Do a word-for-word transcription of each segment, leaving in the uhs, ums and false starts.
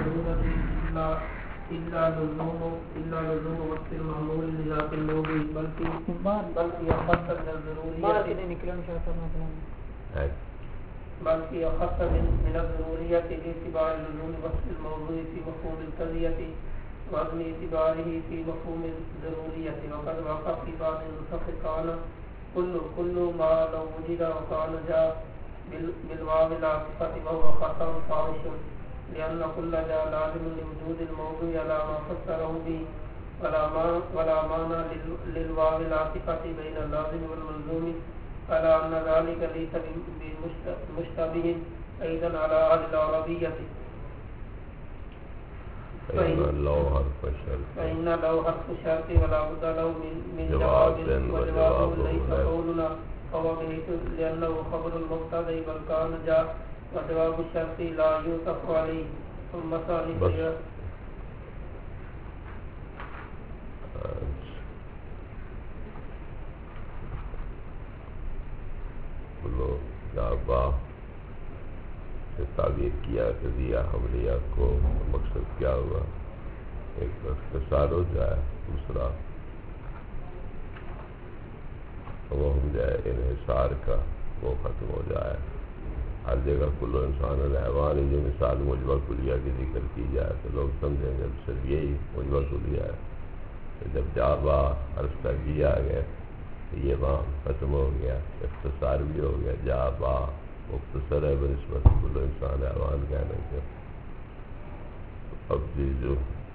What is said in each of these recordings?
ضرورة إلا إلا لزوم إلا لزوم وقت المعمول لذات الموضوع بلکہ بلکہ أخص من الضرورية بلکہ أخص من من الضرورية باعتبار لزوم وقت الموضوع في مفهوم القضية وعدم اعتباره في مفهوم الضرورية وقد وقع في بعض النسخ كان كل كل ما لو وجد وكان جاء بالواو العاطفة وهو خطأ فاحش لأن كل جاء لازم لوجود الموضوع على ما فسره به ولا ما ولا معنى للواو العاطفة بين اللازم والملزوم على أن ذلك ليس بمشتبه أيضا على أهل العربية فإن لو حرف شرط فإن لو حرف شرط ولا بد له من من جواب وجواب ليس قولنا فهو بحيث لأنه خبر المبتدأ بل كان جاء وجواب الشرط لا يوصف عليه ثم ثالثا بولو جابا سے تعبیر کیا قضیہ حملیہ کو مقصد کیا ہوا ایک اختصار ہو جائے دوسرا وہ ہو جائے انحصار کا وہ ختم ہو جائے ہر جگہ کلو انسان الحیوان جو مثال مجمع کلیہ کی ذکر کی جائے تو لوگ سمجھیں گے صرف یہی مجمع کلیہ ہے جب جابا عرض کا جی آ گئے یہ وہاں ختم ہو گیا اختصار بھی ہو گیا جا با مختصر ہے بنسبت کل انسان حیوان کہنے کے اب جی جو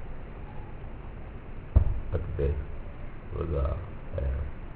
عقد وضع ہے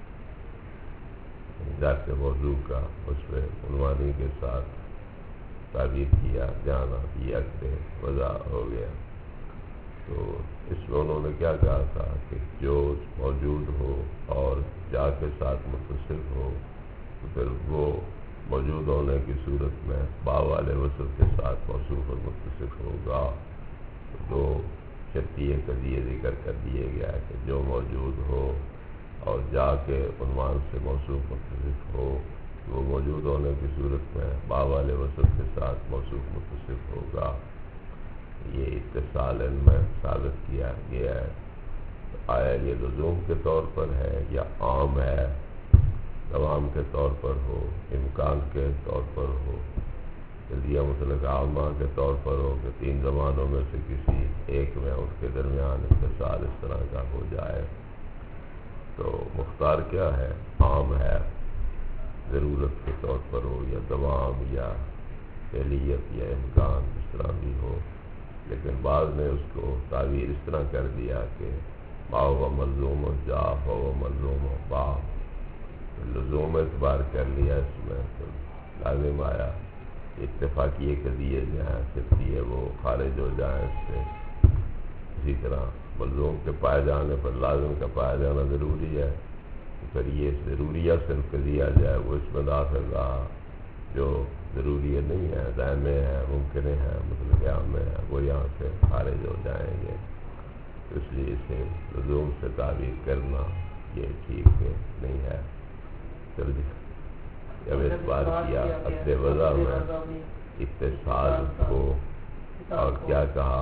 ذات موضوع کا اس میں عنوانی کے ساتھ تعبیر کیا جانا یہ عقد وضع ہو گیا تو اس میں انہوں نے کیا کہا تھا کہ جو موجود ہو اور جا کے ساتھ متصل ہو تو پھر وہ موجود ہونے کی صورت میں با والے وصف کے ساتھ موصوف اور متصل ہوگا تو دو شرطیے قضیے ذکر کر دیے گیا ہے کہ جو موجود ہو اور جا کے عنوان سے موصوف متصل ہو وہ موجود ہونے کی صورت میں با والے وصف کے ساتھ موصوف متصل ہوگا یہ اتصال ان میں ثابت کیا گیا ہے آیا یہ لزوم کے طور پر ہے یا عام ہے دوام کے طور پر ہو امکان کے طور پر ہو قضیہ مطلق عامہ کے طور پر ہو کہ تین زمانوں میں سے کسی ایک میں اس کے درمیان اتصال اس طرح کا ہو جائے تو مختار کیا ہے عام ہے ضرورت کے طور پر ہو یا دوام یا فعلیت یا امکان اس طرح بھی ہو لیکن بعض نے اس کو تعبیر اس طرح کر دیا کہ با و ملزوم و جا و ملزوم و با لزوم اعتبار کر لیا اس میں تو لازم آیا اتفاقی قضیے جو ہیں صرفی ہے وہ خارج ہو جائیں اس سے اسی طرح ملزوم کے پائے جانے پر لازم کا پایا جانا ضروری ہے پھر یہ ضروریہ صرف قضیہ جائے وہ اس میں داخل رہا جو ضروری نہیں ہے دائمے ہیں ممکن ہے مطلب عام میں ہے وہ یہاں سے خارج ہو جائیں گے اس لیے اسے لزوم سے تعبیر کرنا یہ ٹھیک نہیں ہے چل جب اس بار کیا عقد وضع میں اتصال کو اور کیا کہا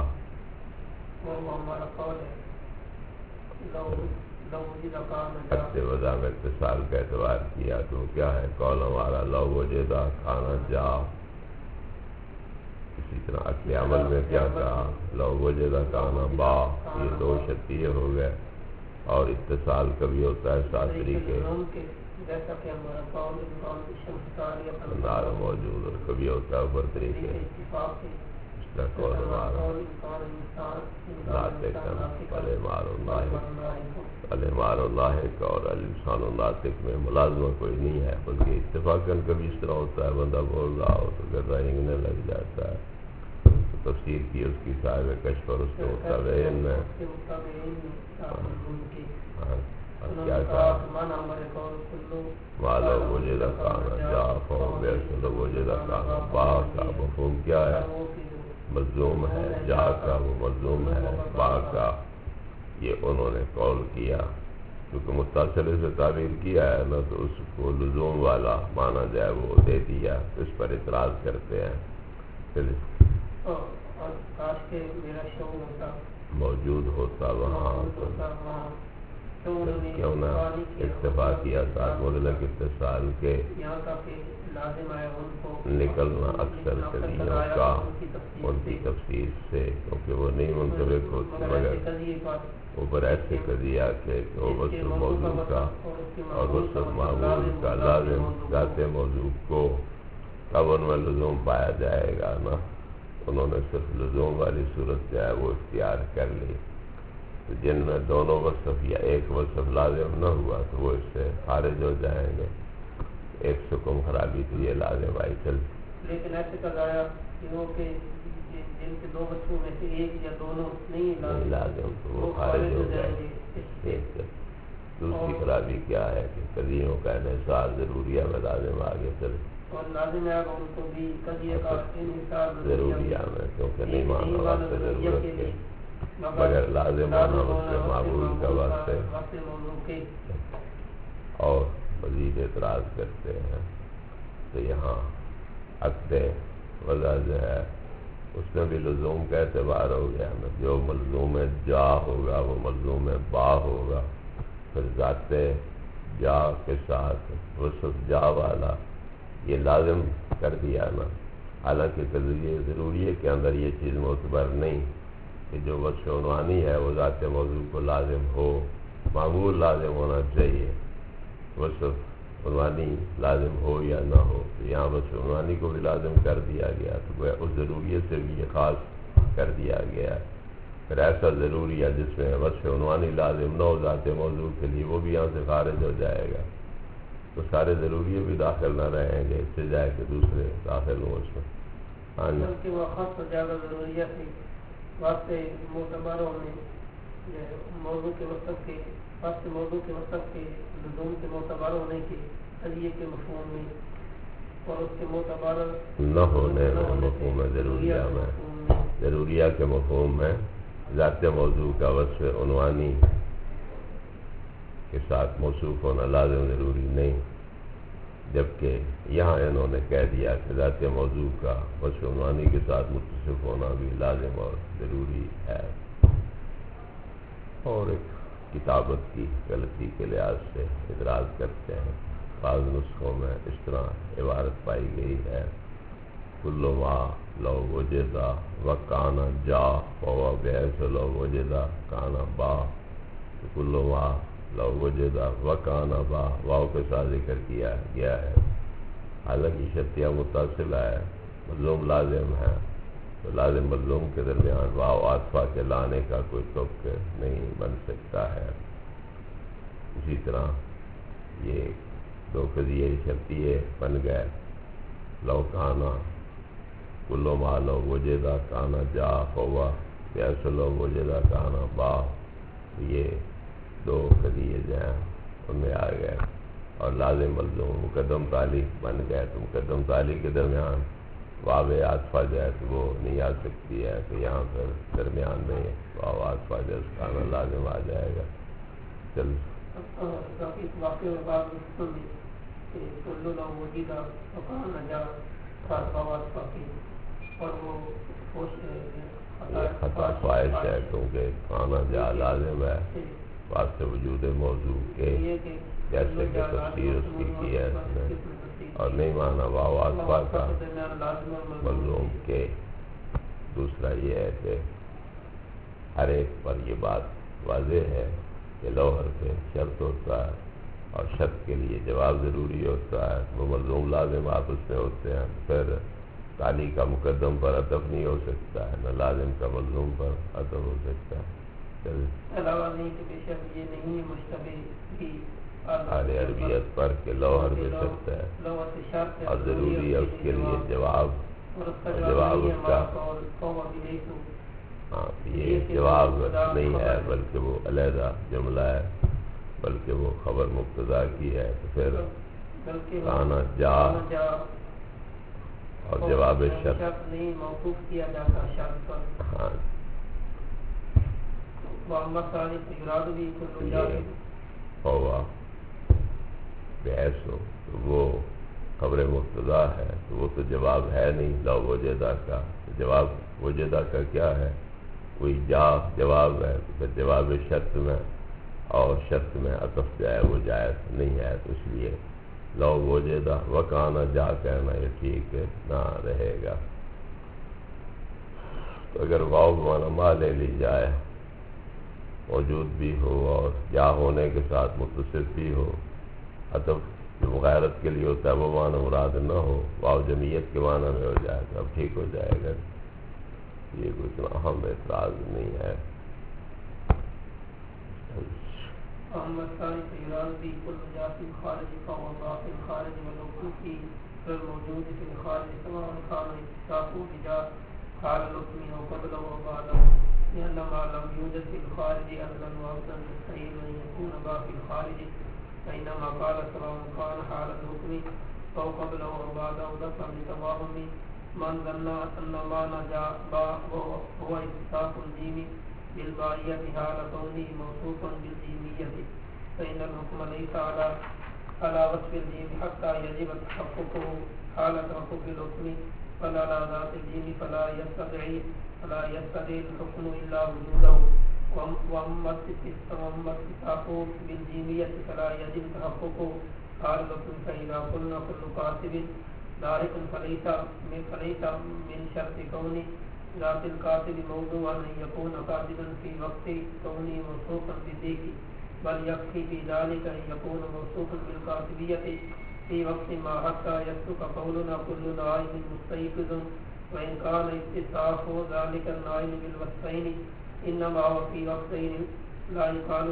عقد وضع میں اتصال کا اعتبار کیا تو کیا ہے قول ہمارا لو وجدہ کھانا جا اسی طرح عقد عمل میں کیا کہا لو وجدہ کھانا با یہ دو شرطیے ہو گئے اور اتصال کبھی ہوتا ہے سات طریقے نار موجود اور کبھی ہوتا ہے اوپر طریقے اس کا قول ہمارا ناطق پلے مارو لاحق پلے مارو لاحق اور الانسان و ناطق میں ملازمہ کوئی نہیں ہے بلکہ اتفاقاً کبھی اس طرح ہوتا ہے بندہ بول رہا ہو تو گردہ ہنگنے لگ جاتا ہے تو تفسیر کی اس کی صاحب کشف اور اس کے مطابعین میں کیا کہا مالو وجدہ کانا جا فہم بیسلو وجدہ کانا با کا مفہوم کیا ہے ملزوم ہے جا کا وہ ملزوم ہے با کا یہ انہوں نے قول کیا کیونکہ متصل سے تعبیر کیا ہے نا تو اس کو لزوم والا مانا جائے وہ دے دیا اس پر اعتراض کرتے ہیں کاش کہ میرا شعور ہوتا موجود ہوتا وہاں تو کیوں نہ اکتفا کیا ساتھ مطلق اتصال کے نکلنا اکثر قضیوں کا ان کی تفسیر سے، کیونکہ وہ نہیں منطبق ہوتی مگر اوپر ایسے قضیہ کے وہ وصف موضوع کا اور وصف معمول کا لازم ذات موضوع کو اب ان میں لزوم پایا جائے گا نا. انہوں نے صرف لزوم والی صورت جو ہے وہ اختیار کر لی، جن میں دونوں وصف یا ایک وصف لازم نہ ہوا تو وہ اس سے خارج ہو جائیں گے. ایک سکم خرابی تو یہ لازم آئی چل، لیکن ایسے قضایا کہ جن کے دو وصفوں میں سے ایک یا دونوں نہیں لازم تو وہ خارج ہو جائیں گے. دوسری خرابی کیا ہے کہ قضیوں کا انحصار ضروریہ میں لازم آگے چلے اور لازم ہے ان کو بھی قضیہ کا انحصار ضروریہ میں، کیونکہ نہیں ماننا واسطے ضرورت کے مگر لازم ہونا اس سے معمول کا واسطے. اور مزید اعتراض کرتے ہیں تو یہاں عقد وضع جو ہے اس میں بھی لزوم کا اعتبار ہو گیا نا. جو ملزوم جا ہوگا وہ ملزوم با ہوگا، پھر ذات جا کے ساتھ وصف جا والا یہ لازم کر دیا نا. حالانکہ قضیہ ضروری ہے کہ اندر یہ چیز معتبر نہیں کہ جو وصف عنوانی ہے وہ ذات موضوع کو لازم ہو، معمول لازم ہونا چاہیے. وصف عنوانی لازم ہو یا نہ ہو، تو یہاں وصف عنوانی کو بھی لازم کر دیا گیا تو وہ اس ضروریت سے بھی یہ خاص کر دیا گیا. پھر ایسا ضروری ہے جس میں وصف عنوانی لازم نہ ہو ذات موضوع کے لیے وہ بھی یہاں سے خارج ہو جائے گا. تو سارے ضروری بھی داخل نہ رہیں گے، اس سے جائے کہ دوسرے داخل ہوں اس میں. ہاں جی کہ وہ خاص زیادہ ضروریات تھی واسطے معتبروں میں موضوع کے وصف کے واسطے موضوع کے وصف کے لزوم کے معتبر ہونے کے قضیے کے مفہوم میں اور اس کے معتبر نہ ہونے میں مفہوم ضروریہ میں ضروریہ کے مفہوم میں ذات موضوع کا وصف عنوانی کے ساتھ موصوف ہونا لازم ضروری نہیں، جبکہ یہاں انہوں نے کہہ دیا کہ ذات موضوع کا وصف عنوانی کے ساتھ متصف ہونا بھی لازم اور ضروری ہے. اور ایک کتابت کی غلطی کے لحاظ سے اعتراض کرتے ہیں. بعض نسخوں میں اس طرح عبارت پائی گئی ہے کل ما لو وجدا و کانا جا و بیس لو وجدا کانا با. کل ما لو وجدا و کانا با واو کے ساتھ ذکر کیا گیا ہے. حالانکہ شرطیہ متصلہ ہے، ملزوم لازم ہے، تو لازم ملزوم کے درمیان واو عاطفہ کے لانے کا کوئی توق نہیں بن سکتا ہے. اسی طرح یہ دو قضیے شرطیے بن گئے. لو کانا کلو ما لو وجدا کانا جا ہوا بیس لو وجدا کانا با، یہ دو قضیے جو ہیں ان میں آ گئے اور لازم ملزوم مقدم تعلیق بن گئے. تو مقدم تعلیق کے درمیان واو عاطفہ جو ہے تو وہ نہیں آ سکتی ہے، تو یہاں پر درمیان میں واو عاطفہ جو کانا لازم آ جائے گا. چل خطا فائش ہے کیونکہ کانا جا لازم ہے واسطے وجود موضوع کے، جیسے کہ تفسیر اس کی کی ہے اس نے، اور نہیں مانا واو عاطفہ کا ملزوم کے. دوسرا یہ ہے کہ ہر ایک پر یہ بات واضح ہے کہ لو حرف شرط ہوتا ہے اور شرط کے لیے جواب ضروری ہوتا ہے. وہ ملزوم لازم آپس میں ہوتے ہیں، پھر تعلیق کا مقدم پر عطف نہیں ہو سکتا ہے، نہ لازم کا ملزوم پر عطف ہو سکتا ہے. علاوہ نہیں کہ بے شک یہ نہیں مشتبہ بھی اہل عربیت پر کہ لو حرف شرط ہے اور ضروری ہے اس کے لیے جواب، جواب اس کا ہاں یہ جواب نہیں ہے بلکہ وہ علیحدہ جملہ ہے، بلکہ وہ خبر مبتدا کی ہے. تو پھر کانا جا اور جواب شرط نہیں موقوف کیا جاتا شرط پر. ہاں ہوا بحث ہو تو وہ خبر مبتدا ہے تو وہ تو جواب ہے نہیں لو وجدہ کا. جواب وجدہ کا کیا ہے؟ کوئی جا جواب ہے تو پھر جواب شرط میں اور شرط میں عطف جو ہے وہ جائز نہیں ہے، تو اس لیے لو وجدہ وکانا جا کہنا یہ ٹھیک نہ رہے گا. تو اگر واو بمانا ما لے لی جائے، موجود بھی ہو اور یا ہونے کے ساتھ متصف بھی ہو، عطف جو مغایرت کے لیے ہوتا ہے وہ معنی مراد نہ ہو، واو جمعیت کے معنی میں ہو جائے تو اب ٹھیک ہو جائے گا. یہ کوئی اتنا اہم اعتراض نہیں ہے. محمد ثانی فیراز بھی کل مجاز خارج کا وضاف خارج ولوکو کی موجود فی الخارج سواء کان اتفاقو بجا حال لکمی و قبل و بعد لأنما لم يوجد في الخارج أصلا وأصلا مستحيل أن يكون با في الخارج، فإنما قال سواء كان حال الحكم أو قبل و بعد أو دفع لتواهم من ظن أن ما نجا با هو اتفاق الجيم بالبائية حال كونه موصوفا بالجيمية، فإن الحكم ليس على على وصف الجيم حتى يجب تحققه حال تحقق الحكم، فلا لا ذات الجيم فلا يستدعي فلا يستدعي الحكم إلا وجوده، وأما اتصافه بالجيمية فلا يجب تحققه حال الحكم. فإذا قلنا كل كاتب ذلك فليس فليس من شرط كون ذات الكاتب موضوعا أن يكون كاتبا في وقت كونه موصوفا بذيك، بل يكفي في ذلك أن يكون موصوفا بالكاتبية في وقت ما حتى يسلك قولنا كل نائم مستيقظ، وإن كان اتصاف ذلك النائم بالوصفين إنما هو في وقتين لا يقال.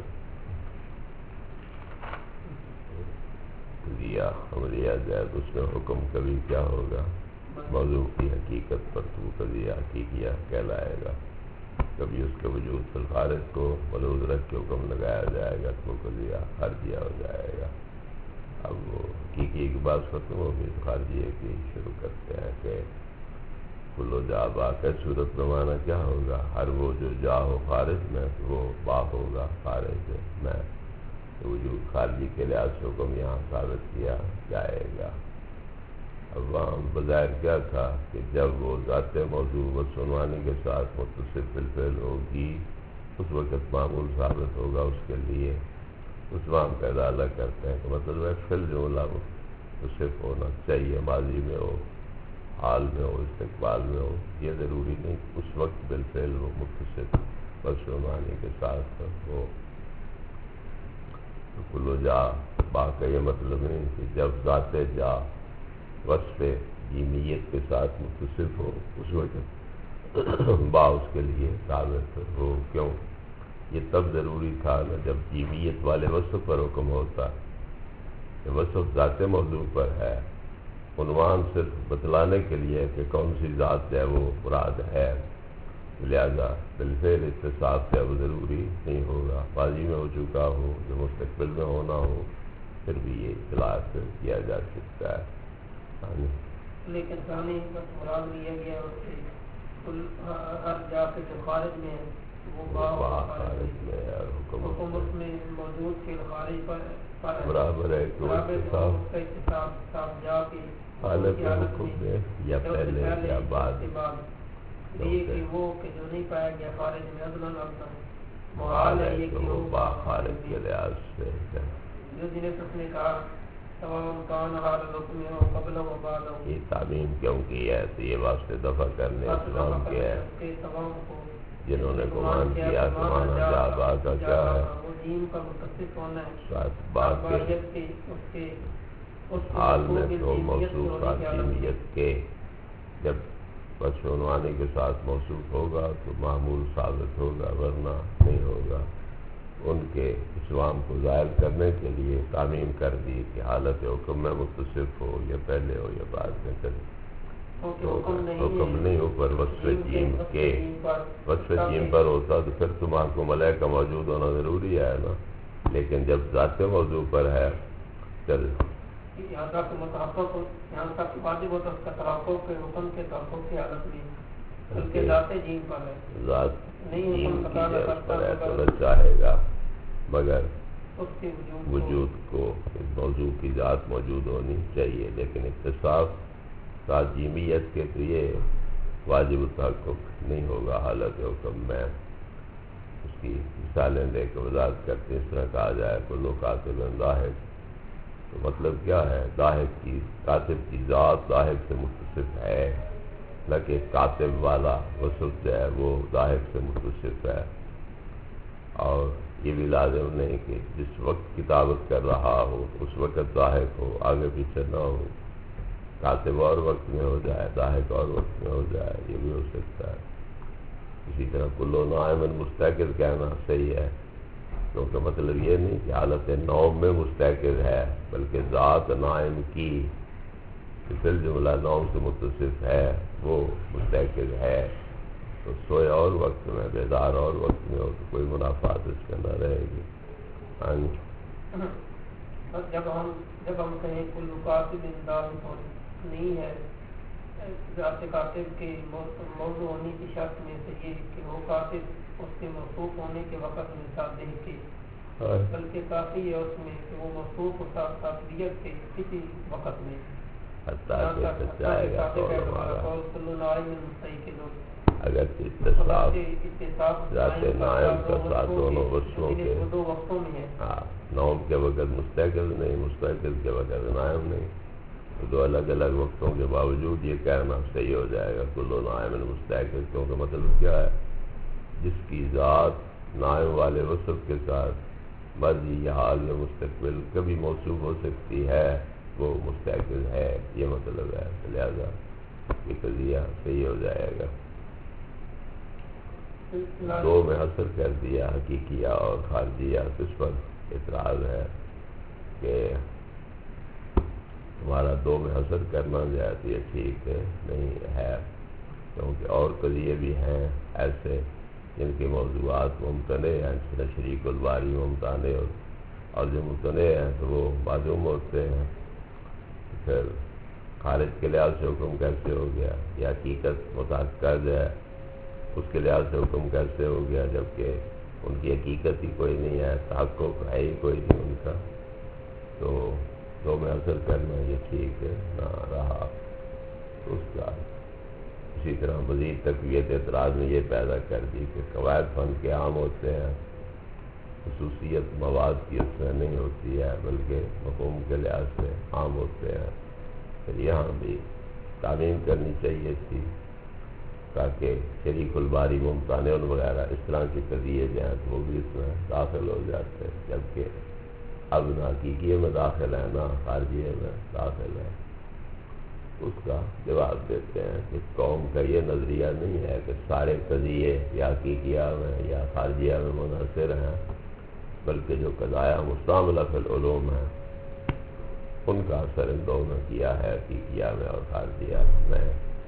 قضیہ عملیہ زید اس میں حکم کبھی کیا ہوگا؟ موضوع کی حقیقت پر تو قضیہ حقیقیہ کہلائے گا. کبھی اس کے وجود فی الخارج کو ملحوظ رکھ کے حکم لگایا جائے گا تو قضیہ خارجیہ ہو جائے گا. اب وہ حقیقی کی بات ختم ہوگی تو خارجیہ کی شروع کرتے ہیں کہ کلو جا با کے صورت میں معنی کیا ہوگا؟ ہر وہ جو جا ہو خارج میں تو وہ با ہوگا خارج میں. وجود خارجی کے لحاظ سے حکم یہاں ثابت کیا جائے گا. اب وہاں بظاہر کیا تھا کہ جب وہ ذات موضوع و عنوانی کے ساتھ متصف بالفعل ہوگی اس وقت معمول ثابت ہوگا اس کے لیے. اس میں ہم کا ادالہ کرتے ہیں کہ مطلب ہے فعل جملہ متصف ہونا چاہیے، ماضی میں ہو، حال میں ہو، استقبال میں ہو. یہ ضروری نہیں اس وقت بالفعل وہ متصف بس عنوانی کے ساتھ ہو. کلو جا با کا یہ مطلب نہیں کہ جب ذات جا وصف جیمیت کے ساتھ متصف ہو اس وقت با اس کے لیے ثابت ہو. کیوں؟ یہ تب ضروری تھا نا جب جیمیت والے وصف پر حکم ہوتا. کہ وصف ذات موضوع پر ہے، عنوان صرف بتلانے کے لیے کہ کون سی ذات ہے وہ مراد ہے، لہذا بالفعل اتصاف سے اب ضروری نہیں ہوگا. ماضی میں ہو چکا ہو جو مستقبل میں ہونا ہو پھر بھی یہ اطلاع کیا جا سکتا ہے. لیکن ثانی بس مراد لیا گیا ہر جا کے جو خارج میں ہے وہ خارج میں ہے اور حکم اس میں موجود کے خارج پر برابر ہے کہ اتصاف جا کے حالت حکم میں یا پہلے یا بعد. یہ کہ وہ کہ جو نہیں پایا گیا خارج میں اصلاً اصلاً محال ہے یہ کہ وہ با خارج کے لحاظ سے جو جنہیں سب نے کہا تمام کان حال حکم ہو قبل و بعد ہو. یہ تعمیم کیوں کی ہے تو یہ واسطے دفع کرنے اسلام کے ہے جنہوں نے گمان کیا کہ مانا جا با کا کیا ہے وہ دین کا متصف ہونا ہے ساتھ بات کے حال میں تو موصوف حاکمیت کے جب بس عنوانی کے ساتھ موصوف ہوگا تو معمول ثابت ہوگا ورنہ نہیں ہوگا. ان کے اسلام کو ظاہر کرنے کے لیے تعمیم کر دی کہ حالت حکم میں متصف ہو یا پہلے ہو یا بعد میں کرے. حکم نہیں ہو پر وصف جیم کے وصف جیم پر ہوتا تو پھر تمہارا کو ملائکہ موجود ہونا ضروری ہے نا. لیکن جب ذات موضوع پر ہے چل یہاں تک متحقق یہاں تک واجب ہوتا اس کا تحقق کے حکم کے تحقق کی حالت میں بلکہ ذات جیم پر ہے. ذات نہیں جیم حکم کی پتا جگہ کرتا پر ہے تو چاہے گا مگر اس کے وجود کو اس موضوع کی ذات موجود ہونی چاہیے، لیکن اتصاف تعظیمیت کے تو یہ واجب التحقق نہیں ہوگا حالت حکم میں۔ اس کی مثالیں دے کے وضاحت کرتے اس طرح کہا جائے کلو کاتب ضاحک، تو مطلب کیا ہے؟ ضاحک کی کاتب کی ذات ضاحک سے متصف ہے، نہ کہ کاتب والا وصف جو ہے وہ ضاحک سے متصف ہے۔ اور یہ بھی لازم نہیں کہ جس وقت کتابت کر رہا ہو اس وقت ضاحک ہو، آگے پیچھے نہ ہو، کاتب اور وقت میں ہو جائے ضاحک اور وقت میں ہو جائے، یہ بھی ہو سکتا ہے۔ اسی طرح کلو نائم مستیقظ کہنا صحیح ہے، کیونکہ مطلب یہ نہیں کہ حالت نوم میں مستیقظ ہے، بلکہ ذات نائم کی فی جملہ نوم سے متصف ہے، وہ مستیقظ ہے، تو سوئے اور وقت میں بیدار اور وقت میں ہو تو کوئی منافات اس کے نہ رہے گی۔ ہاں جی، جب ہم جب ہم کہیں کل کاتب نہیں ہے، ذات کاتب کے موضوع ہونے کی شرط میں سے یہ کہ وہ کاتب اس کے موصوف ہونے کے وقت میں ساتھ دے کے، بلکہ کافی ہے اس میں کہ وہ موصوف ہوتا کاتبیت کے کسی وقت میں اگر اتصاف ذات نائم کا ساتھ دونوں وصفوں کے دو وقتوں میں ہے، ہاں، نوم کے وقت مستیقظ نہیں، مستیقظ کے وقت نائم نہیں، تو دو الگ الگ وقتوں کے باوجود یہ کہنا صحیح ہو جائے گا کلو نائم مستیقظ، کیونکہ مطلب کیا ہے؟ جس کی ذات نائم والے وصف کے ساتھ ماضی یا حال یا مستقبل کبھی موصوف ہو سکتی ہے وہ مستیقظ ہے، یہ مطلب ہے، لہذا یہ قضیہ صحیح ہو جائے گا۔ دو میں حصر کر دیا، حقیقیہ اور خارجیہ، اس پر اعتراض ہے کہ تمہارا دو میں حصر کرنا جو ہے تو یہ ٹھیک نہیں ہے، کیونکہ اور قضیے بھی ہیں ایسے جن کے موضوعات ممتنع ہیں، جیسے شریک الباری ممتنع، اور جو ممتنع ہیں تو وہ معلوم ہوتے ہیں، پھر خارج کے لحاظ سے حکم کیسے ہو گیا، یا حقیقت متحقہ جو ہے اس کے لحاظ سے حکم کیسے ہو گیا، جبکہ ان کی حقیقت ہی کوئی نہیں ہے، تحقق ہے ہی کوئی نہیں ان کا، تو دو میں اثر کرنا یہ ٹھیک نہ رہا۔ اس کا اسی طرح مزید تقویت اعتراض میں یہ پیدا کر دی کہ قواعد فن کے عام ہوتے ہیں، خصوصیت مواد کی اس میں نہیں ہوتی ہے بلکہ مفہوم کے لحاظ سے عام ہوتے ہیں۔ پھر یہاں بھی تعمیم کرنی چاہیے تھی تاکہ شریک الباری ممتنع وغیرہ اس طرح کی قضیے جو ہیں تو وہ بھی اس میں داخل ہو جاتے ہیں، جبکہ اب نہ حقیقیے میں داخل ہے نہ خارجیے میں داخل ہے۔ اس کا جواب دیتے ہیں کہ قوم کا یہ نظریہ نہیں ہے کہ سارے قضیے یا حقیقیہ میں یا خارجیہ میں منحصر ہیں، بلکہ جو قضایا مستعملہ فی العلوم ہیں ان کا اثر ان دو میں کیا ہے، حقیقیہ میں اور خارجیہ میں،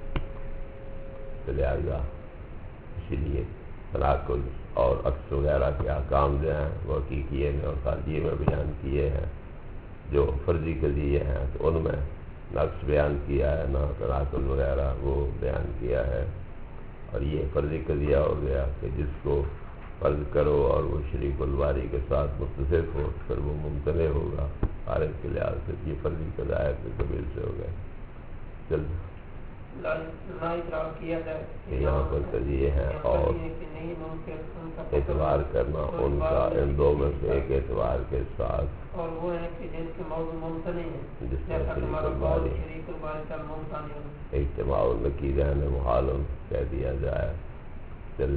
لہذا اسی لیے تناقض اور عکس وغیرہ کے احکام جو ہیں وہ حقیقیے میں اور خارجیے میں بیان کیے ہیں، جو فرضی قضیے ہیں تو ان میں نقص بیان کیا ہے، نہ تناقض وغیرہ وہ بیان کیا ہے، اور یہ فرضی قضیہ ہو گیا کہ جس کو فرض کرو اور وہ شریک الباری کے ساتھ متصف ہو پھر وہ ممتنع ہوگا خارج کے لحاظ سے، یہ فرضی قضایا کے قبیل سے ہو گئے۔ چل یہاں پر قضیے ہیں اور اعتبار کرنا ان کا ان دو میں سے ایک اعتبار کے ساتھ، اور وہ ہے کہ جن کے موضوع ممتنع ہیں، جس میں شریک الباری اجتماع النقیضین محال کہہ دیا جائے، چل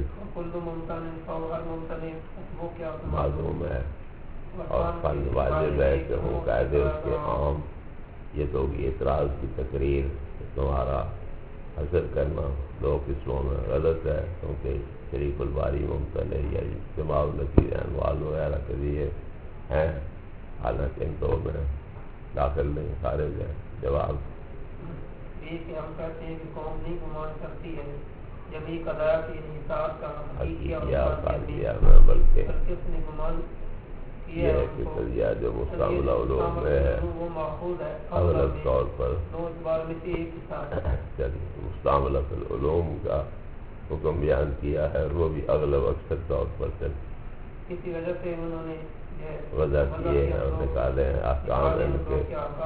معلوم ہے، اور فن واجب ہے کہ ہوں قاعدے اس کے عام، یہ تو ہوگی اعتراض کی تقریر، تمہارا حصر کرنا دو قسموں میں غلط ہے، کیونکہ شریک الباری ممتنع یا اجتماع النقیضین محال وغیرہ قضیے ہیں، حالانکہ ان دو میں داخل نہیں، خارج ہے۔ جواب یہ کہ ہم کہتے ہیں کہ قوم نہیں گمان کرتی ہے جب یہ قضایا کے انحصار کا حقیقیہ خارجیہ میں، بلکہ اس نے گمان یہ ہے کہ قضیہ جو مستعملہ علوم میں ہے اغلب طور پر مستعملہ فی العلوم کا حکم بیان کیا ہے، اور وہ بھی اغلب اکثر طور پر چل کسی وجہ سے انہوں نے وضع کیے ہیں اور نکالے ہیں احکام ان کے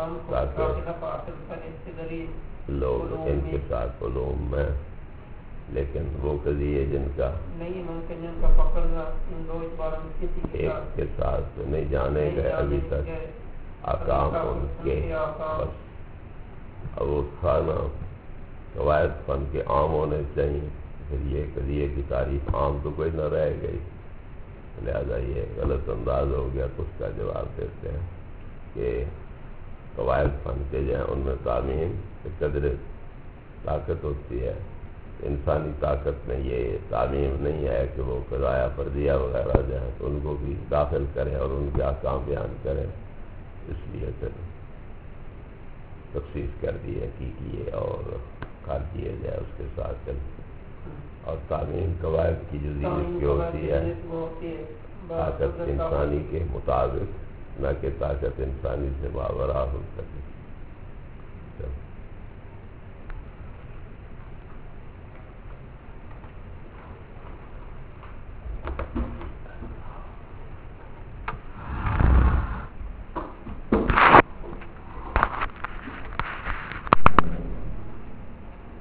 تاکہ لوگ ان کے ساتھ علوم میں، لیکن وہ قضیے جن کا نہیں ممکن جن کا پکڑنا ان دو اعتباروں میں کسی ایک کے ساتھ تو نہیں جانے گئے ابھی تک احکام ان کے، بس اب وہ کھانا قواعد فن کے عام ہونے چاہیے، پھر یہ قضیے کی تعریف عام تو کوئی نہ رہ گئی، لہذا یہ غلط انداز ہو گیا تو اس کا جواب دیتے ہیں کہ قواعد فن کے جو ہیں ان میں تعمیم قدر طاقت ہوتی ہے، انسانی طاقت میں یہ تعمیم نہیں ہے کہ وہ قضایا فردیہ وغیرہ جو ہیں تو ان کو بھی داخل کریں اور ان کے احکام بیان کریں، اس لیے پھر تخصیص کر دی ہے کی کیے اور کھال کیے جائے اس کے ساتھ چل، اور تعمیم قواعد کی جزئی اس کی ہوتی ہے طاقت انسانی کے مطابق، نہ کہ طاقت انسانی سے ماوراء ہو سکے۔